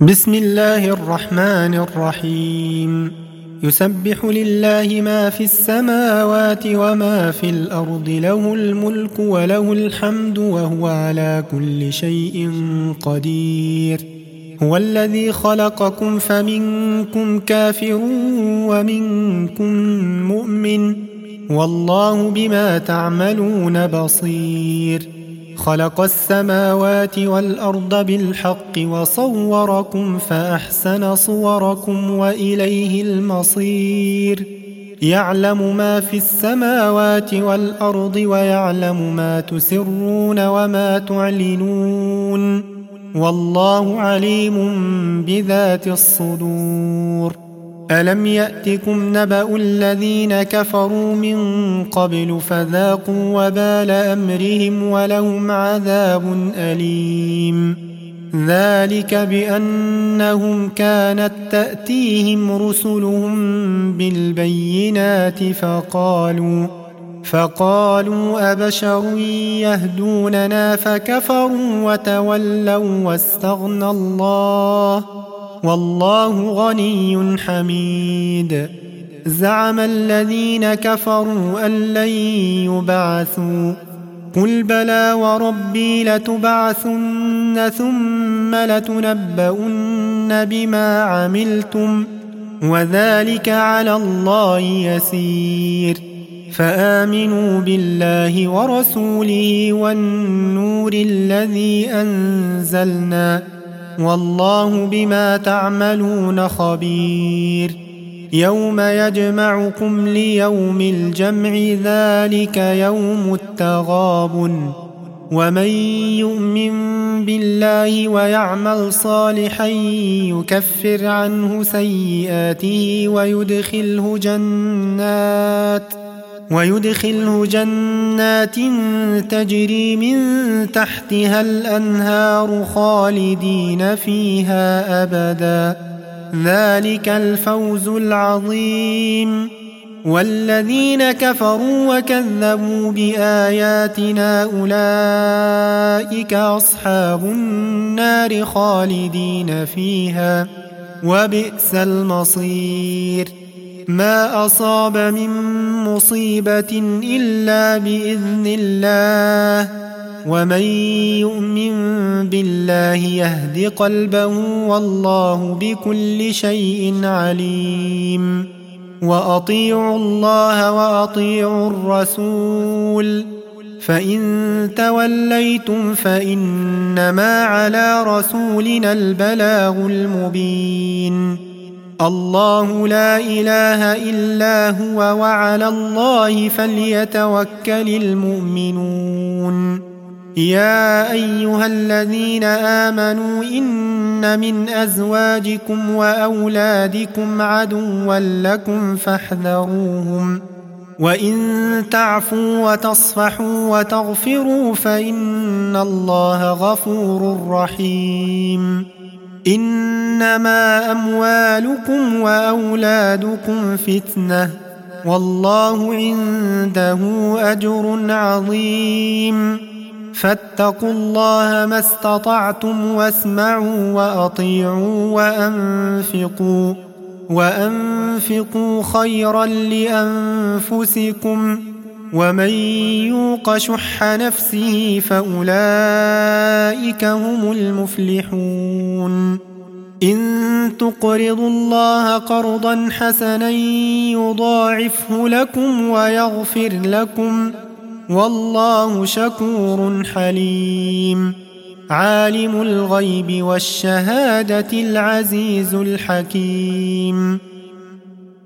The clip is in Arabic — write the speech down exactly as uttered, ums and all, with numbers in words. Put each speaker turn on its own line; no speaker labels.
بسم الله الرحمن الرحيم. يسبح لله ما في السماوات وما في الأرض، له الملك وله الحمد وهو على كل شيء قدير. هو الذي خلقكم فمنكم كافر ومنكم مؤمن، والله بما تعملون بصير. خلق السماوات والأرض بالحق وصوركم فأحسن صوركم وإليه المصير. يعلم ما في السماوات والأرض ويعلم ما تسرون وما تعلنون، والله عليم بذات الصدور. ألم يأتكم نبأ الذين كفروا من قبل فذاقوا وبال أمرهم ولهم عذاب أليم. ذلك بأنهم كانت تأتيهم رسلهم بالبينات فقالوا فقالوا أبشر يهدوننا فكفروا وتولوا واستغنى الله، والله غني حميد. زعم الذين كفروا أن لن يبعثوا، قل بلى وربي لتبعثن ثم لتنبؤن بما عملتم، وذلك على الله يسير. فآمنوا بالله ورسوله والنور الذي أنزلنا، والله بما تعملون خبير. يوم يجمعكم ليوم الجمع، ذلك يوم التغابن. ومن يؤمن بالله ويعمل صالحا يكفر عنه سيئاته ويدخله جنات ويدخله جنات تجري من تحتها الأنهار خالدين فيها أبدا، ذلك الفوز العظيم. والذين كفروا وكذبوا بآياتنا أولئك أصحاب النار خالدين فيها، وبئس المصير. ما أصاب من مصيبة إلا بإذن الله، ومن يؤمن بالله يهد قلبه، والله بكل شيء عليم. وأطيعوا الله وأطيعوا الرسول، فإن توليتم فإنما على رسولنا البلاغ المبين. الله لا إله إلا هو، وعلى الله فليتوكل المؤمنون. يا أيها الذين آمنوا إن من أزواجكم وأولادكم عدوا لكم فاحذروهم، وإن تعفوا وتصفحوا وتغفروا فإن الله غفور رحيم. إنما أموالكم وأولادكم فتنة، والله عنده أجر عظيم. فاتقوا الله ما استطعتم واسمعوا وأطيعوا وأنفقوا وأنفقوا خيرا لأنفسكم، ومن يوق شح نفسه فأولئك هم المفلحون. إن تقرضوا الله قرضا حسنا يضاعفه لكم ويغفر لكم، والله شكور حليم. عالم الغيب والشهادة العزيز الحكيم.